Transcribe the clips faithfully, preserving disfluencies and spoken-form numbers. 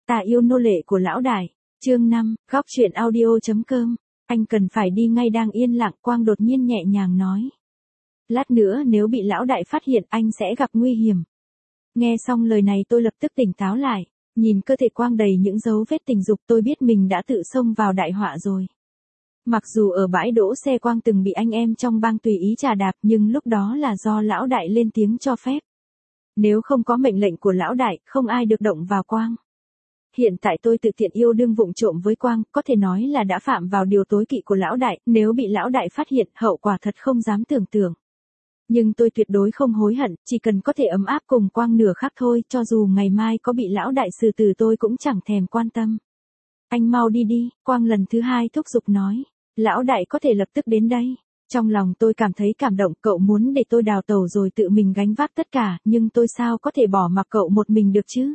Ta yêu nô lệ của lão đại. Chương năm, góc truyện audio.com. Anh cần phải đi ngay. Đang yên lặng, Quang đột nhiên nhẹ nhàng nói. Lát nữa nếu bị lão đại phát hiện anh sẽ gặp nguy hiểm. Nghe xong lời này tôi lập tức tỉnh táo lại. Nhìn cơ thể Quang đầy những dấu vết tình dục, tôi biết mình đã tự xông vào đại họa rồi. Mặc dù ở bãi đỗ xe Quang từng bị anh em trong bang tùy ý chà đạp, nhưng lúc đó là do lão đại lên tiếng cho phép. Nếu không có mệnh lệnh của lão đại, không ai được động vào Quang. Hiện tại tôi tự tiện yêu đương vụng trộm với Quang, có thể nói là đã phạm vào điều tối kỵ của lão đại, nếu bị lão đại phát hiện, hậu quả thật không dám tưởng tượng. Nhưng tôi tuyệt đối không hối hận, chỉ cần có thể ấm áp cùng Quang nửa khắc thôi, cho dù ngày mai có bị lão đại xử tử tôi cũng chẳng thèm quan tâm. Anh mau đi đi, Quang lần thứ hai thúc giục nói. Lão đại có thể lập tức đến đây. Trong lòng tôi cảm thấy cảm động, cậu muốn để tôi đào tẩu rồi tự mình gánh vác tất cả, nhưng tôi sao có thể bỏ mặc cậu một mình được chứ?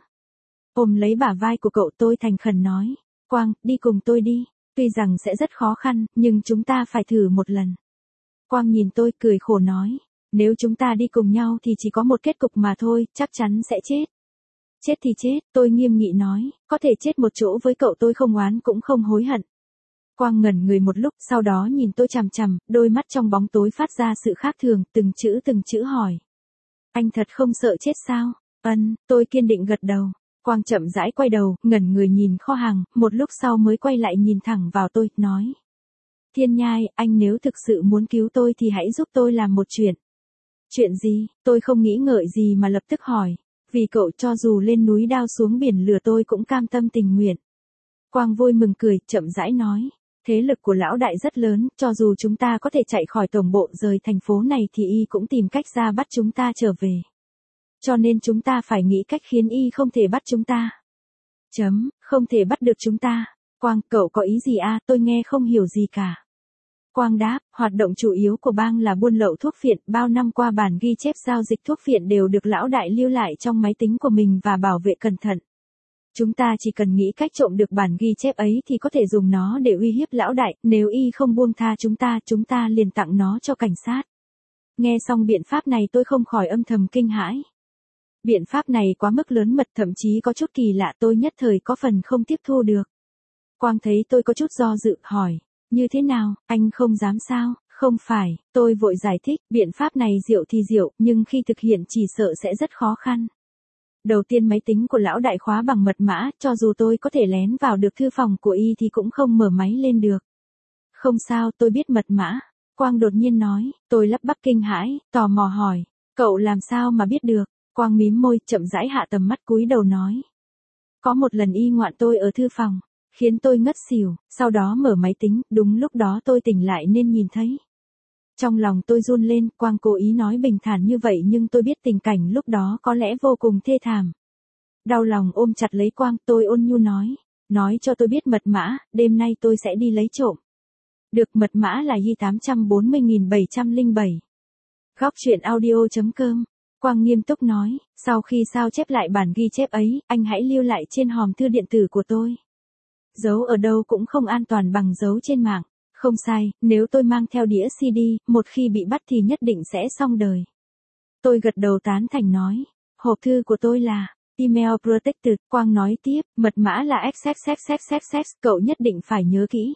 Ôm lấy bả vai của cậu tôi thành khẩn nói. Quang, đi cùng tôi đi. Tuy rằng sẽ rất khó khăn, nhưng chúng ta phải thử một lần. Quang nhìn tôi cười khổ nói. Nếu chúng ta đi cùng nhau thì chỉ có một kết cục mà thôi, chắc chắn sẽ chết. Chết thì chết, tôi nghiêm nghị nói, có thể chết một chỗ với cậu tôi không oán cũng không hối hận. Quang ngẩn người một lúc, sau đó nhìn tôi chằm chằm, đôi mắt trong bóng tối phát ra sự khác thường, từng chữ từng chữ hỏi. Anh thật không sợ chết sao? Ân, tôi kiên định gật đầu. Quang chậm rãi quay đầu, ngẩn người nhìn kho hàng, một lúc sau mới quay lại nhìn thẳng vào tôi, nói. Thiên Nhai, anh nếu thực sự muốn cứu tôi thì hãy giúp tôi làm một chuyện. Chuyện gì? Tôi không nghĩ ngợi gì mà lập tức hỏi. Vì cậu cho dù lên núi đao xuống biển lửa tôi cũng cam tâm tình nguyện. Quang vui mừng cười, chậm rãi nói. Thế lực của lão đại rất lớn, cho dù chúng ta có thể chạy khỏi tổng bộ rời thành phố này thì y cũng tìm cách ra bắt chúng ta trở về. Cho nên chúng ta phải nghĩ cách khiến y không thể bắt chúng ta. Chấm, không thể bắt được chúng ta. Quang, cậu có ý gì à, tôi nghe không hiểu gì cả. Quang đáp, hoạt động chủ yếu của bang là buôn lậu thuốc phiện, bao năm qua bản ghi chép giao dịch thuốc phiện đều được lão đại lưu lại trong máy tính của mình và bảo vệ cẩn thận. Chúng ta chỉ cần nghĩ cách trộm được bản ghi chép ấy thì có thể dùng nó để uy hiếp lão đại, nếu y không buông tha chúng ta, chúng ta liền tặng nó cho cảnh sát. Nghe xong biện pháp này tôi không khỏi âm thầm kinh hãi. Biện pháp này quá mức lớn mật, thậm chí có chút kỳ lạ, tôi nhất thời có phần không tiếp thu được. Quang thấy tôi có chút do dự, hỏi, như thế nào, anh không dám sao? Không phải, tôi vội giải thích, biện pháp này diệu thì diệu, nhưng khi thực hiện chỉ sợ sẽ rất khó khăn. Đầu tiên máy tính của lão đại khóa bằng mật mã, cho dù tôi có thể lén vào được thư phòng của y thì cũng không mở máy lên được. Không sao, tôi biết mật mã. Quang đột nhiên nói, tôi lắp bắp kinh hãi, tò mò hỏi, cậu làm sao mà biết được? Quang mím môi, chậm rãi hạ tầm mắt cúi đầu nói. Có một lần y ngoạn tôi ở thư phòng, khiến tôi ngất xỉu, sau đó mở máy tính, đúng lúc đó tôi tỉnh lại nên nhìn thấy. Trong lòng tôi run lên, Quang cố ý nói bình thản như vậy nhưng tôi biết tình cảnh lúc đó có lẽ vô cùng thê thảm. Đau lòng ôm chặt lấy Quang, tôi ôn nhu nói, nói cho tôi biết mật mã, đêm nay tôi sẽ đi lấy trộm. Được, mật mã là Y tám bốn không bảy không bảy. Góc truyện audio.com. Quang nghiêm túc nói, sau khi sao chép lại bản ghi chép ấy, anh hãy lưu lại trên hòm thư điện tử của tôi. Giấu ở đâu cũng không an toàn bằng giấu trên mạng. Không sai, nếu tôi mang theo đĩa xê đê, một khi bị bắt thì nhất định sẽ xong đời. Tôi gật đầu tán thành nói, hộp thư của tôi là email protected. Quang nói tiếp, mật mã là xxxxxx, cậu nhất định phải nhớ kỹ.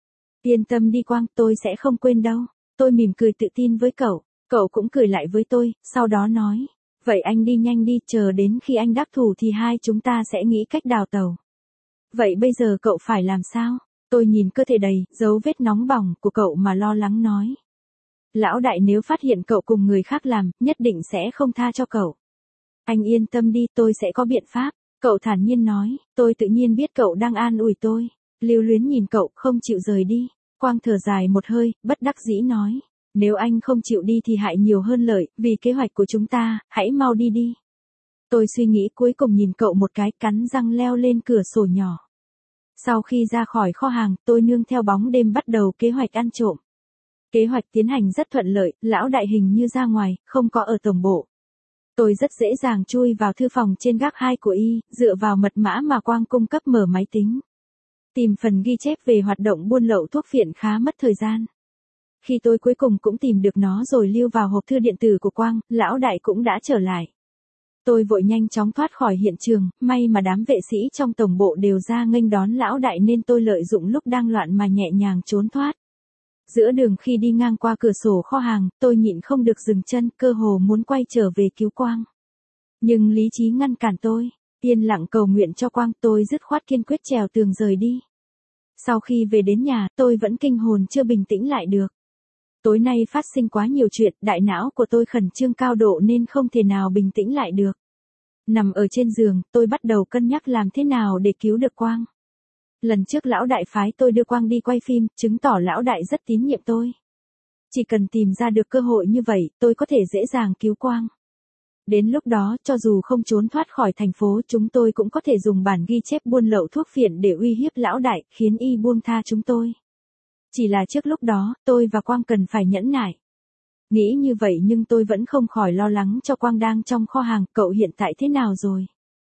Yên tâm đi Quang, tôi sẽ không quên đâu. Tôi mỉm cười tự tin với cậu, cậu cũng cười lại với tôi, sau đó nói, vậy anh đi nhanh đi, chờ đến khi anh đắc thủ thì hai chúng ta sẽ nghĩ cách đào tẩu. Vậy bây giờ cậu phải làm sao? Tôi nhìn cơ thể đầy, dấu vết nóng bỏng của cậu mà lo lắng nói. Lão đại nếu phát hiện cậu cùng người khác làm, nhất định sẽ không tha cho cậu. Anh yên tâm đi, tôi sẽ có biện pháp. Cậu thản nhiên nói, tôi tự nhiên biết cậu đang an ủi tôi. Lưu luyến nhìn cậu, không chịu rời đi. Quang thở dài một hơi, bất đắc dĩ nói. Nếu anh không chịu đi thì hại nhiều hơn lợi, vì kế hoạch của chúng ta, hãy mau đi đi. Tôi suy nghĩ cuối cùng nhìn cậu một cái, cắn răng leo lên cửa sổ nhỏ. Sau khi ra khỏi kho hàng, tôi nương theo bóng đêm bắt đầu kế hoạch ăn trộm. Kế hoạch tiến hành rất thuận lợi, lão đại hình như ra ngoài, không có ở tổng bộ. Tôi rất dễ dàng chui vào thư phòng trên gác hai của y, dựa vào mật mã mà Quang cung cấp mở máy tính. Tìm phần ghi chép về hoạt động buôn lậu thuốc phiện khá mất thời gian. Khi tôi cuối cùng cũng tìm được nó rồi lưu vào hộp thư điện tử của Quang, lão đại cũng đã trở lại. Tôi vội nhanh chóng thoát khỏi hiện trường, may mà đám vệ sĩ trong tổng bộ đều ra nghênh đón lão đại nên tôi lợi dụng lúc đang loạn mà nhẹ nhàng trốn thoát. Giữa đường khi đi ngang qua cửa sổ kho hàng, tôi nhịn không được dừng chân, cơ hồ muốn quay trở về cứu Quang. Nhưng lý trí ngăn cản tôi, yên lặng cầu nguyện cho Quang, tôi dứt khoát kiên quyết trèo tường rời đi. Sau khi về đến nhà, tôi vẫn kinh hồn chưa bình tĩnh lại được. Tối nay phát sinh quá nhiều chuyện, đại não của tôi khẩn trương cao độ nên không thể nào bình tĩnh lại được. Nằm ở trên giường, tôi bắt đầu cân nhắc làm thế nào để cứu được Quang. Lần trước lão đại phái tôi đưa Quang đi quay phim, chứng tỏ lão đại rất tín nhiệm tôi. Chỉ cần tìm ra được cơ hội như vậy, tôi có thể dễ dàng cứu Quang. Đến lúc đó, cho dù không trốn thoát khỏi thành phố, chúng tôi cũng có thể dùng bản ghi chép buôn lậu thuốc phiện để uy hiếp lão đại, khiến y buông tha chúng tôi. Chỉ là trước lúc đó, tôi và Quang cần phải nhẫn nại. Nghĩ như vậy nhưng tôi vẫn không khỏi lo lắng cho Quang đang trong kho hàng, cậu hiện tại thế nào rồi?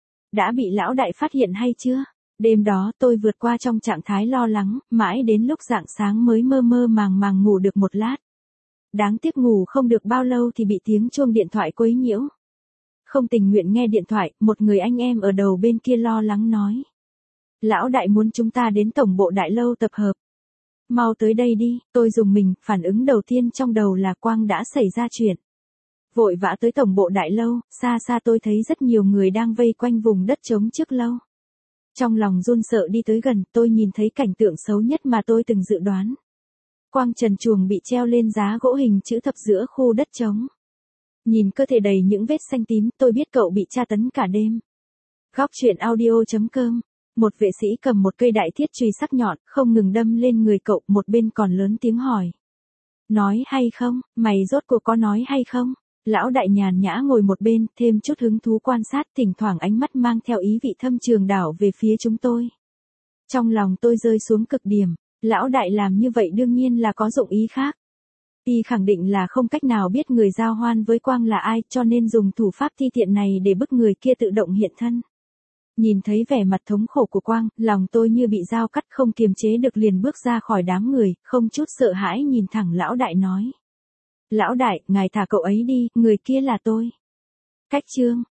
Đã bị lão đại phát hiện hay chưa? Đêm đó tôi vượt qua trong trạng thái lo lắng, mãi đến lúc rạng sáng mới mơ mơ màng màng ngủ được một lát. Đáng tiếc ngủ không được bao lâu thì bị tiếng chuông điện thoại quấy nhiễu. Không tình nguyện nghe điện thoại, một người anh em ở đầu bên kia lo lắng nói. Lão đại muốn chúng ta đến tổng bộ đại lâu tập hợp. Mau tới đây đi, tôi dùng mình, phản ứng đầu tiên trong đầu là Quang đã xảy ra chuyện. Vội vã tới tổng bộ đại lâu, xa xa tôi thấy rất nhiều người đang vây quanh vùng đất trống trước lâu. Trong lòng run sợ đi tới gần, tôi nhìn thấy cảnh tượng xấu nhất mà tôi từng dự đoán. Quang trần truồng bị treo lên giá gỗ hình chữ thập giữa khu đất trống. Nhìn cơ thể đầy những vết xanh tím, tôi biết cậu bị tra tấn cả đêm. Góc truyện audio chấm com. Một vệ sĩ cầm một cây đại thiết chùy sắc nhọn, không ngừng đâm lên người cậu, một bên còn lớn tiếng hỏi. Nói hay không, mày rốt cuộc có nói hay không? Lão đại nhàn nhã ngồi một bên, thêm chút hứng thú quan sát, thỉnh thoảng ánh mắt mang theo ý vị thâm trường đảo về phía chúng tôi. Trong lòng tôi rơi xuống cực điểm, lão đại làm như vậy đương nhiên là có dụng ý khác. Y khẳng định là không cách nào biết người giao hoan với Quang là ai, cho nên dùng thủ pháp thi tiện này để bức người kia tự động hiện thân. Nhìn thấy vẻ mặt thống khổ của Quang, lòng tôi như bị dao cắt, không kiềm chế được liền bước ra khỏi đám người, không chút sợ hãi nhìn thẳng lão đại nói. Lão đại, ngài thả cậu ấy đi, người kia là tôi. Cách chương.